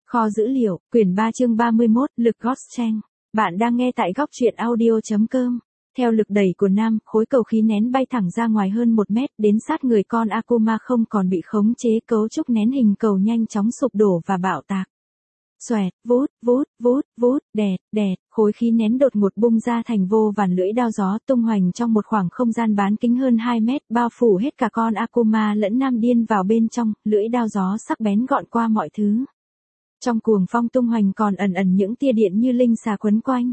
Kho dữ liệu, quyển 3 chương 31, lực Gaussian. Bạn đang nghe tại góc truyện audio.com. Theo lực đẩy của Nam, khối cầu khí nén bay thẳng ra ngoài hơn 1 mét, đến sát người con Akuma không còn bị khống chế, cấu trúc nén hình cầu nhanh chóng sụp đổ và bạo tạc. Xoẹt, vút, đẹt, khối khí nén đột ngột bung ra thành vô vàn lưỡi đao gió tung hoành trong một khoảng không gian bán kính hơn 2 mét, bao phủ hết cả con Akuma lẫn Nam Điên vào bên trong, lưỡi đao gió sắc bén gọn qua mọi thứ. Trong cuồng phong tung hoành còn ẩn những tia điện như linh xà quấn quanh.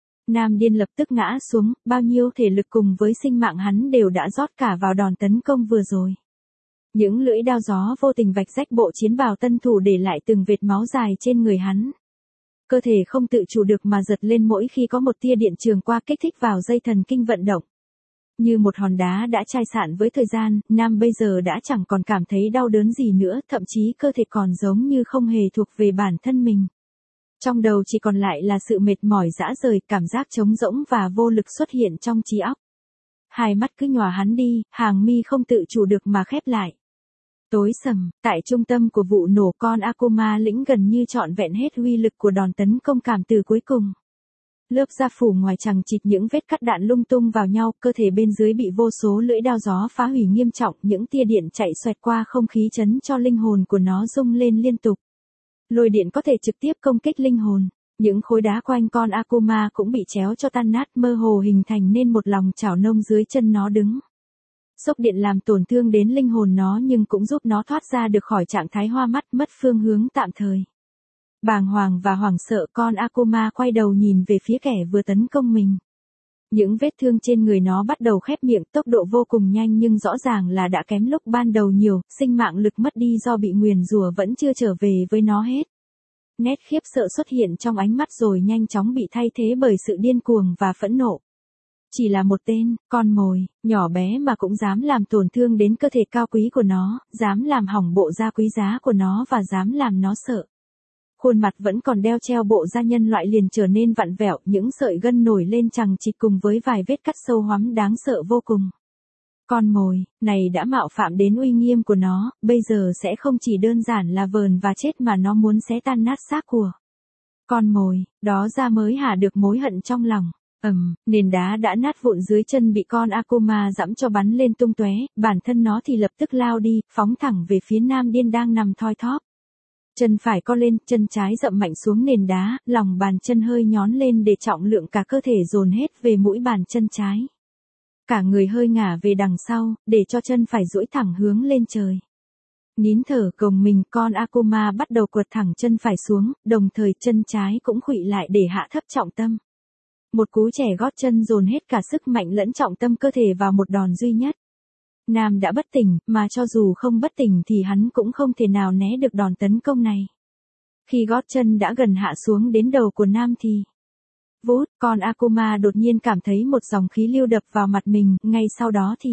Nam Điên lập tức ngã xuống, bao nhiêu thể lực cùng với sinh mạng hắn đều đã rót cả vào đòn tấn công vừa rồi. Những lưỡi đao gió vô tình vạch rách bộ chiến bào tân thủ để lại từng vệt máu dài trên người hắn. Cơ thể không tự chủ được mà giật lên mỗi khi có một tia điện trường qua kích thích vào dây thần kinh vận động. Như một hòn đá đã chai sạn với thời gian, Nam bây giờ đã chẳng còn cảm thấy đau đớn gì nữa, thậm chí cơ thể còn giống như không hề thuộc về bản thân mình. Trong đầu chỉ còn lại là sự mệt mỏi rã rời, cảm giác trống rỗng và vô lực xuất hiện trong trí óc. Hai mắt cứ nhòa hắn đi, hàng mi không tự chủ được mà khép lại. Tối sầm, tại trung tâm của vụ nổ con Akuma lĩnh gần như trọn vẹn hết uy lực của đòn tấn công cảm từ cuối cùng. Lớp da phủ ngoài chằng chịt những vết cắt đạn lung tung vào nhau, cơ thể bên dưới bị vô số lưỡi đao gió phá hủy nghiêm trọng, những tia điện chạy xoẹt qua không khí chấn cho linh hồn của nó rung lên liên tục. Lôi điện có thể trực tiếp công kích linh hồn, những khối đá quanh con Akuma cũng bị chéo cho tan nát, mơ hồ hình thành nên một lòng chảo nông dưới chân nó đứng. Sốc điện làm tổn thương đến linh hồn nó nhưng cũng giúp nó thoát ra được khỏi trạng thái hoa mắt mất phương hướng tạm thời. Bàng hoàng và hoảng sợ, con Akuma quay đầu nhìn về phía kẻ vừa tấn công mình. Những vết thương trên người nó bắt đầu khép miệng, tốc độ vô cùng nhanh nhưng rõ ràng là đã kém lúc ban đầu nhiều, sinh mạng lực mất đi do bị nguyền rủa vẫn chưa trở về với nó hết. Nét khiếp sợ xuất hiện trong ánh mắt rồi nhanh chóng bị thay thế bởi sự điên cuồng và phẫn nộ. Chỉ là một tên, con mồi, nhỏ bé mà cũng dám làm tổn thương đến cơ thể cao quý của nó, dám làm hỏng bộ da quý giá của nó và dám làm nó sợ. Khuôn mặt vẫn còn đeo treo bộ da nhân loại liền trở nên vặn vẹo, những sợi gân nổi lên chằng chịt cùng với vài vết cắt sâu hoắm đáng sợ vô cùng. Con mồi, này đã mạo phạm đến uy nghiêm của nó, bây giờ sẽ không chỉ đơn giản là vờn và chết mà nó muốn xé tan nát xác của con mồi, đó ra mới hả được mối hận trong lòng. Nền đá đã nát vụn dưới chân bị con Akuma giẫm cho bắn lên tung tóe, bản thân nó thì lập tức lao đi, phóng thẳng về phía Nam Điên đang nằm thoi thóp. Chân phải co lên, chân trái dậm mạnh xuống nền đá, lòng bàn chân hơi nhón lên để trọng lượng cả cơ thể dồn hết về mũi bàn chân trái. Cả người hơi ngả về đằng sau, để cho chân phải duỗi thẳng hướng lên trời. Nín thở gồng mình, con Akuma bắt đầu quật thẳng chân phải xuống, đồng thời chân trái cũng khuỵu lại để hạ thấp trọng tâm. Một cú chẻ gót chân dồn hết cả sức mạnh lẫn trọng tâm cơ thể vào một đòn duy nhất. Nam đã bất tỉnh, mà cho dù không bất tỉnh thì hắn cũng không thể nào né được đòn tấn công này. Khi gót chân đã gần hạ xuống đến đầu của Nam thì... Vút, con Akuma đột nhiên cảm thấy một dòng khí lưu đập vào mặt mình, ngay sau đó thì...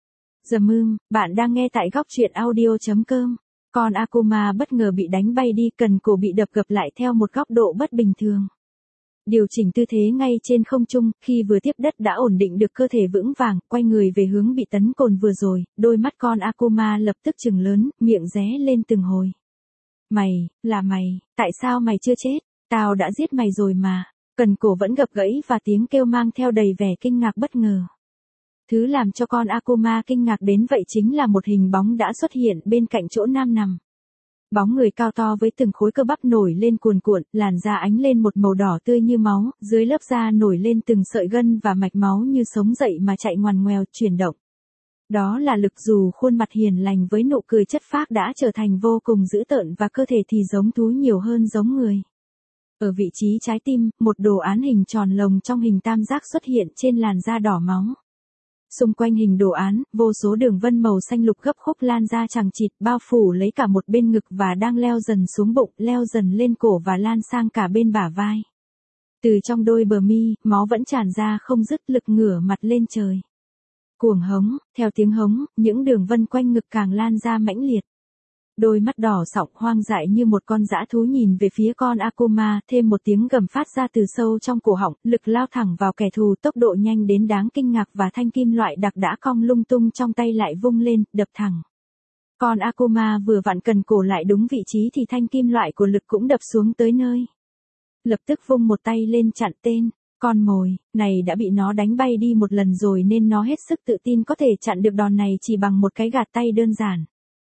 Bạn đang nghe tại góc truyện audio.com. Con Akuma bất ngờ bị đánh bay đi, cần cổ bị đập gập lại theo một góc độ bất bình thường. Điều chỉnh tư thế ngay trên không trung, khi vừa tiếp đất đã ổn định được cơ thể vững vàng, quay người về hướng bị tấn công vừa rồi, đôi mắt con Akuma lập tức trừng lớn, miệng ré lên từng hồi. Mày, tại sao mày chưa chết? Tao đã giết mày rồi mà. Cần cổ vẫn gập gãy và tiếng kêu mang theo đầy vẻ kinh ngạc bất ngờ. Thứ làm cho con Akuma kinh ngạc đến vậy chính là một hình bóng đã xuất hiện bên cạnh chỗ Nam nằm. Bóng người cao to với từng khối cơ bắp nổi lên cuồn cuộn, làn da ánh lên một màu đỏ tươi như máu, dưới lớp da nổi lên từng sợi gân và mạch máu như sống dậy mà chạy ngoằn ngoèo, chuyển động. Đó là Lực, dù khuôn mặt hiền lành với nụ cười chất phác đã trở thành vô cùng dữ tợn và cơ thể thì giống thú nhiều hơn giống người. Ở vị trí trái tim, một đồ án hình tròn lồng trong hình tam giác xuất hiện trên làn da đỏ máu. Xung quanh hình đồ án, vô số đường vân màu xanh lục gấp khúc lan ra chằng chịt, bao phủ lấy cả một bên ngực và đang leo dần xuống bụng, leo dần lên cổ và lan sang cả bên bả vai. Từ trong đôi bờ mi, máu vẫn tràn ra không dứt, Lực ngửa mặt lên trời. Cuồng hống, theo tiếng hống, những đường vân quanh ngực càng lan ra mãnh liệt. Đôi mắt đỏ sọng hoang dại như một con dã thú nhìn về phía con Akuma, thêm một tiếng gầm phát ra từ sâu trong cổ họng, Lực lao thẳng vào kẻ thù, tốc độ nhanh đến đáng kinh ngạc và thanh kim loại đặc đã cong lung tung trong tay lại vung lên, đập thẳng Con Akuma vừa vặn cần cổ lại đúng vị trí thì thanh kim loại của lực cũng đập xuống tới nơi. Lập tức vung một tay lên chặn tên. Con mồi này đã bị nó đánh bay đi một lần rồi nên nó hết sức tự tin có thể chặn được đòn này chỉ bằng một cái gạt tay đơn giản.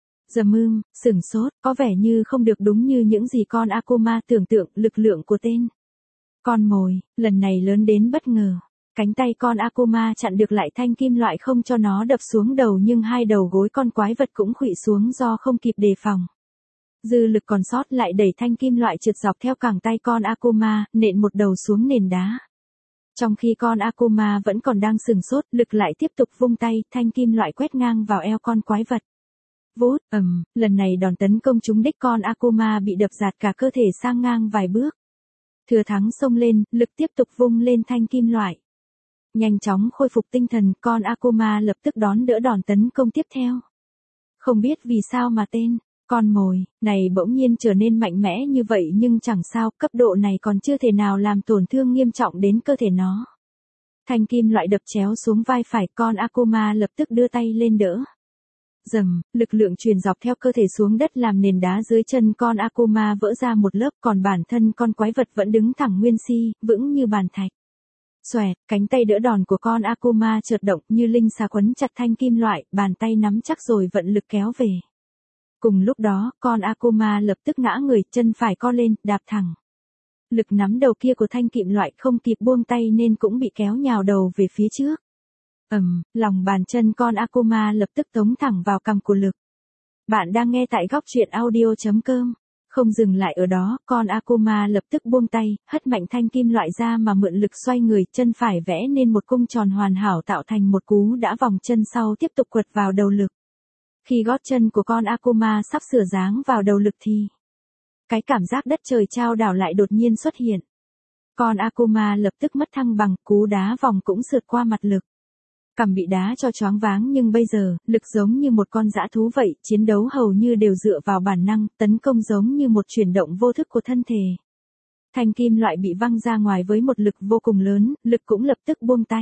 Sửng sốt, có vẻ như không được đúng như những gì con Akuma tưởng tượng. Lực lượng của tên con mồi lần này lớn đến bất ngờ. Cánh tay con Akuma chặn được lại thanh kim loại không cho nó đập xuống đầu, nhưng hai đầu gối con quái vật cũng khuỵu xuống do không kịp đề phòng. Dư lực còn sót lại đẩy thanh kim loại trượt dọc theo cẳng tay con Akuma, nện một đầu xuống nền đá. Trong khi con Akuma vẫn còn đang sửng sốt, lực lại tiếp tục vung tay, thanh kim loại quét ngang vào eo con quái vật. Vút, lần này đòn tấn công trúng đích, con Akuma bị đập giạt cả cơ thể sang ngang vài bước. Thừa thắng xông lên, lực tiếp tục vung lên thanh kim loại. Nhanh chóng khôi phục tinh thần, con Akuma lập tức đón đỡ đòn tấn công tiếp theo. Không biết vì sao mà tên con mồi này bỗng nhiên trở nên mạnh mẽ như vậy, nhưng chẳng sao, cấp độ này còn chưa thể nào làm tổn thương nghiêm trọng đến cơ thể nó. Thanh kim loại đập chéo xuống vai phải, con Akuma lập tức đưa tay lên đỡ. Lực lượng truyền dọc theo cơ thể xuống đất làm nền đá dưới chân con Akuma vỡ ra một lớp, còn bản thân con quái vật vẫn đứng thẳng nguyên si, vững như bàn thạch. Xoẹt, cánh tay đỡ đòn của con Akuma chợt động như linh xà quấn chặt thanh kim loại, bàn tay nắm chắc rồi vận lực kéo về. Cùng lúc đó, con Akuma lập tức ngã người, chân phải co lên, đạp thẳng. Lực nắm đầu kia của thanh kim loại không kịp buông tay nên cũng bị kéo nhào đầu về phía trước. Lòng bàn chân con Akuma lập tức tống thẳng vào cằm của lực. Bạn đang nghe tại góc truyện audio.com. Không dừng lại ở đó, con Akuma lập tức buông tay, hất mạnh thanh kim loại ra mà mượn lực xoay người, chân phải vẽ nên một cung tròn hoàn hảo tạo thành một cú đã vòng chân sau tiếp tục quật vào đầu lực. Khi gót chân của con Akuma sắp sửa giáng vào đầu lực thì cái cảm giác đất trời chao đảo lại đột nhiên xuất hiện. Con Akuma lập tức mất thăng bằng, cú đá vòng cũng sượt qua mặt lực. Cằm bị đá cho choáng váng, nhưng bây giờ, lực giống như một con dã thú vậy, chiến đấu hầu như đều dựa vào bản năng, tấn công giống như một chuyển động vô thức của thân thể. Thanh kim loại bị văng ra ngoài với một lực vô cùng lớn, lực cũng lập tức buông tay.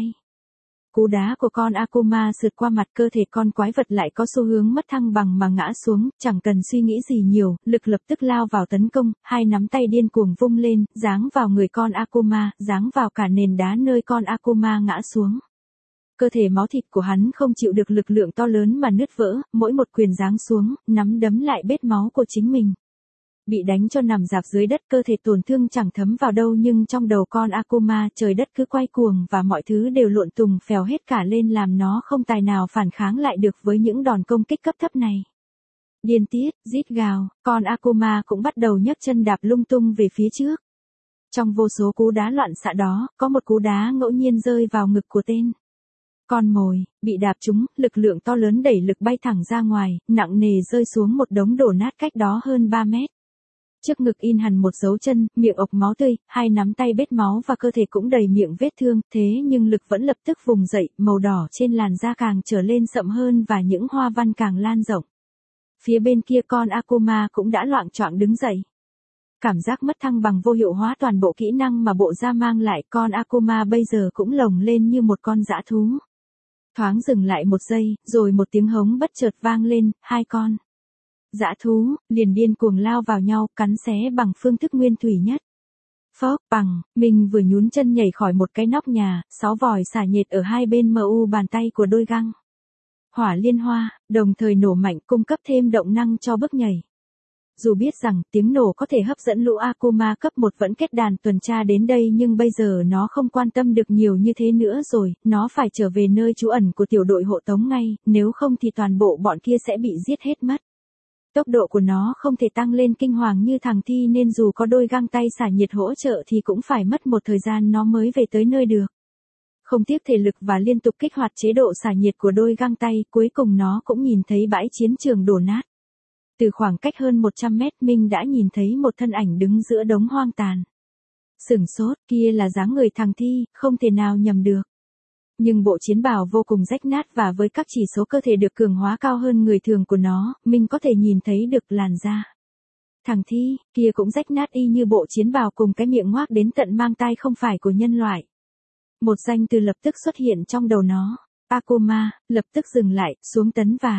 Cú đá của con Akuma sượt qua mặt, cơ thể con quái vật lại có xu hướng mất thăng bằng mà ngã xuống, chẳng cần suy nghĩ gì nhiều, lực lập tức lao vào tấn công, hai nắm tay điên cuồng vung lên, giáng vào người con Akuma, giáng vào cả nền đá nơi con Akuma ngã xuống. Cơ thể máu thịt của hắn không chịu được lực lượng to lớn mà nứt vỡ, mỗi một quyền giáng xuống, nắm đấm lại bết máu của chính mình. Bị đánh cho nằm rạp dưới đất, cơ thể tổn thương chẳng thấm vào đâu, nhưng trong đầu con Akuma trời đất cứ quay cuồng và mọi thứ đều lộn tùng phèo hết cả lên làm nó không tài nào phản kháng lại được với những đòn công kích cấp thấp này. Điên tiết, rít gào, con Akuma cũng bắt đầu nhấc chân đạp lung tung về phía trước. Trong vô số cú đá loạn xạ đó, có một cú đá ngẫu nhiên rơi vào ngực của tên con mồi, bị đạp trúng, lực lượng to lớn đẩy lực bay thẳng ra ngoài, nặng nề rơi xuống một đống đổ nát cách đó hơn 3 mét. Trước ngực in hẳn một dấu chân, miệng ộc máu tươi, hai nắm tay bết máu và cơ thể cũng đầy miệng vết thương, thế nhưng lực vẫn lập tức vùng dậy, màu đỏ trên làn da càng trở lên sậm hơn và những hoa văn càng lan rộng. Phía bên kia con Akuma cũng đã loạng choạng đứng dậy. Cảm giác mất thăng bằng vô hiệu hóa toàn bộ kỹ năng mà bộ da mang lại, con Akuma bây giờ cũng lồng lên như một con dã thú. Thoáng dừng lại một giây, rồi một tiếng hống bất chợt vang lên, hai con dã thú liền điên cuồng lao vào nhau, cắn xé bằng phương thức nguyên thủy nhất. Phốc bằng, mình vừa nhún chân nhảy khỏi một cái nóc nhà, 6 vòi xả nhiệt ở hai bên mu bàn tay của đôi găng hỏa liên hoa, đồng thời nổ mạnh cung cấp thêm động năng cho bước nhảy. Dù biết rằng tiếng nổ có thể hấp dẫn lũ Akuma cấp 1 vẫn kết đàn tuần tra đến đây, nhưng bây giờ nó không quan tâm được nhiều như thế nữa rồi, nó phải trở về nơi trú ẩn của tiểu đội hộ tống ngay, nếu không thì toàn bộ bọn kia sẽ bị giết hết mất. Tốc độ của nó không thể tăng lên kinh hoàng như thằng Thi, nên dù có đôi găng tay xả nhiệt hỗ trợ thì cũng phải mất một thời gian nó mới về tới nơi được. Không tiếc thể lực và liên tục kích hoạt chế độ xả nhiệt của đôi găng tay, cuối cùng nó cũng nhìn thấy bãi chiến trường đổ nát. Từ khoảng cách hơn 100 mét, Minh đã nhìn thấy một thân ảnh đứng giữa đống hoang tàn. Sửng sốt, kia là dáng người thằng Thi, không thể nào nhầm được. Nhưng bộ chiến bào vô cùng rách nát và với các chỉ số cơ thể được cường hóa cao hơn người thường của nó, Minh có thể nhìn thấy được làn da. Thằng Thi, kia cũng rách nát y như bộ chiến bào, cùng cái miệng ngoác đến tận mang tai không phải của nhân loại. Một danh từ lập tức xuất hiện trong đầu nó. Akuma, lập tức dừng lại, xuống tấn và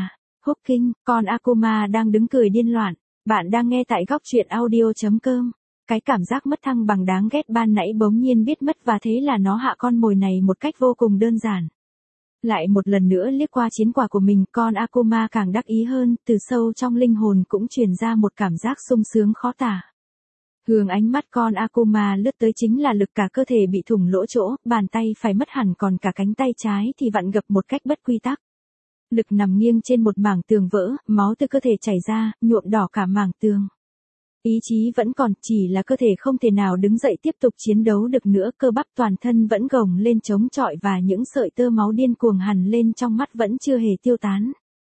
Hooking, con Akuma đang đứng cười điên loạn. Bạn đang nghe tại góc truyện audio.com. Cái cảm giác mất thăng bằng đáng ghét ban nãy bỗng nhiên biết mất và thế là nó hạ con mồi này một cách vô cùng đơn giản. Lại một lần nữa liếc qua chiến quả của mình, con Akuma càng đắc ý hơn, từ sâu trong linh hồn cũng truyền ra một cảm giác sung sướng khó tả. Hướng ánh mắt con Akuma lướt tới chính là lực cả cơ thể bị thủng lỗ chỗ, bàn tay phải mất hẳn còn cả cánh tay trái thì vặn gập một cách bất quy tắc. Lực nằm nghiêng trên một mảng tường vỡ, máu từ cơ thể chảy ra, nhuộm đỏ cả mảng tường. Ý chí vẫn còn, chỉ là cơ thể không thể nào đứng dậy tiếp tục chiến đấu được nữa, cơ bắp toàn thân vẫn gồng lên chống chọi và những sợi tơ máu điên cuồng hằn lên trong mắt vẫn chưa hề tiêu tán.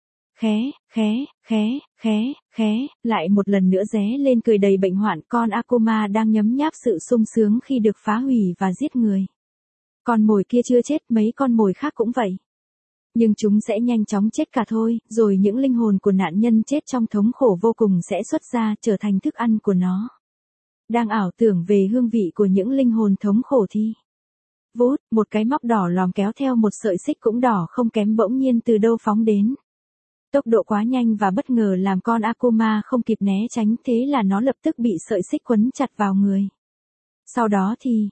Khé, lại một lần nữa ré lên cười đầy bệnh hoạn, con Akuma đang nhấm nháp sự sung sướng khi được phá hủy và giết người. Con mồi kia chưa chết, mấy con mồi khác cũng vậy. Nhưng chúng sẽ nhanh chóng chết cả thôi, rồi những linh hồn của nạn nhân chết trong thống khổ vô cùng sẽ xuất ra trở thành thức ăn của nó. Đang ảo tưởng về hương vị của những linh hồn thống khổ thì vút, một cái móc đỏ lòm kéo theo một sợi xích cũng đỏ không kém bỗng nhiên từ đâu phóng đến. Tốc độ quá nhanh và bất ngờ làm con Akuma không kịp né tránh, thế là nó lập tức bị sợi xích quấn chặt vào người. Sau đó thì,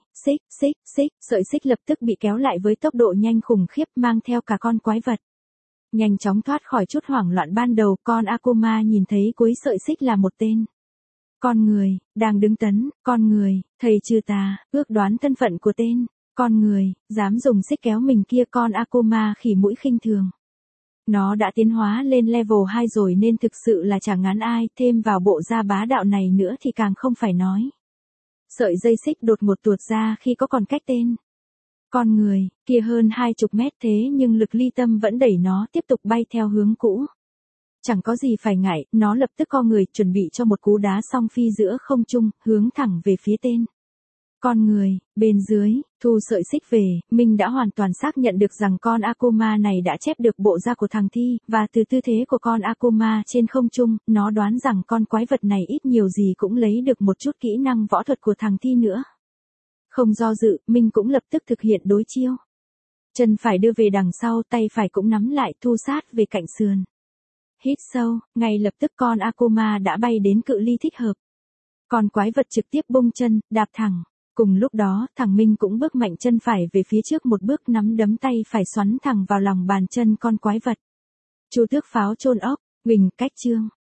sợi xích lập tức bị kéo lại với tốc độ nhanh khủng khiếp mang theo cả con quái vật. Nhanh chóng thoát khỏi chút hoảng loạn ban đầu, con Akuma nhìn thấy cuối sợi xích là một tên. Con người, đang đứng tấn, con người, thầy trừ tà, ước đoán thân phận của tên, con người, dám dùng xích kéo mình kia, con Akuma khỉ mũi khinh thường. Nó đã tiến hóa lên level 2 rồi nên thực sự là chẳng ngán ai, thêm vào bộ da bá đạo này nữa thì càng không phải nói. Sợi dây xích đột ngột tuột ra khi có còn cách tên. Con người, kia hơn 20 mét thế nhưng lực ly tâm vẫn đẩy nó tiếp tục bay theo hướng cũ. Chẳng có gì phải ngại, nó lập tức co người chuẩn bị cho một cú đá song phi giữa không trung, hướng thẳng về phía tên. Con người, bên dưới, thu sợi xích về, mình đã hoàn toàn xác nhận được rằng con Akuma này đã chép được bộ da của thằng Thi, và từ tư thế của con Akuma trên không trung, nó đoán rằng con quái vật này ít nhiều gì cũng lấy được một chút kỹ năng võ thuật của thằng Thi nữa. Không do dự, mình cũng lập tức thực hiện đối chiêu. Chân phải đưa về đằng sau, tay phải cũng nắm lại thu sát về cạnh sườn. Hít sâu, ngay lập tức con Akuma đã bay đến cự ly thích hợp. Con quái vật trực tiếp bung chân, đạp thẳng. Cùng lúc đó, thằng Minh cũng bước mạnh chân phải về phía trước một bước, nắm đấm tay phải xoắn thẳng vào lòng bàn chân con quái vật. Chu tước pháo chôn ốc, Huỳnh cách chương.